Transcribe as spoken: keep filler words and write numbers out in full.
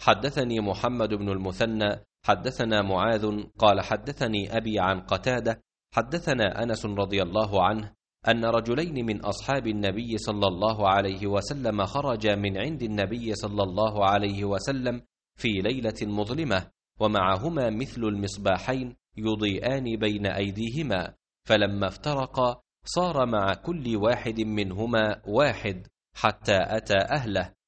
حدثني محمد بن المثنى حدثنا معاذ قال حدثني أبي عن قتادة حدثنا أنس رضي الله عنه أن رجلين من أصحاب النبي صلى الله عليه وسلم خرجا من عند النبي صلى الله عليه وسلم في ليلة مظلمة، ومعهما مثل المصباحين يضيئان بين أيديهما، فلما افترقا صار مع كل واحد منهما واحد حتى أتى أهله،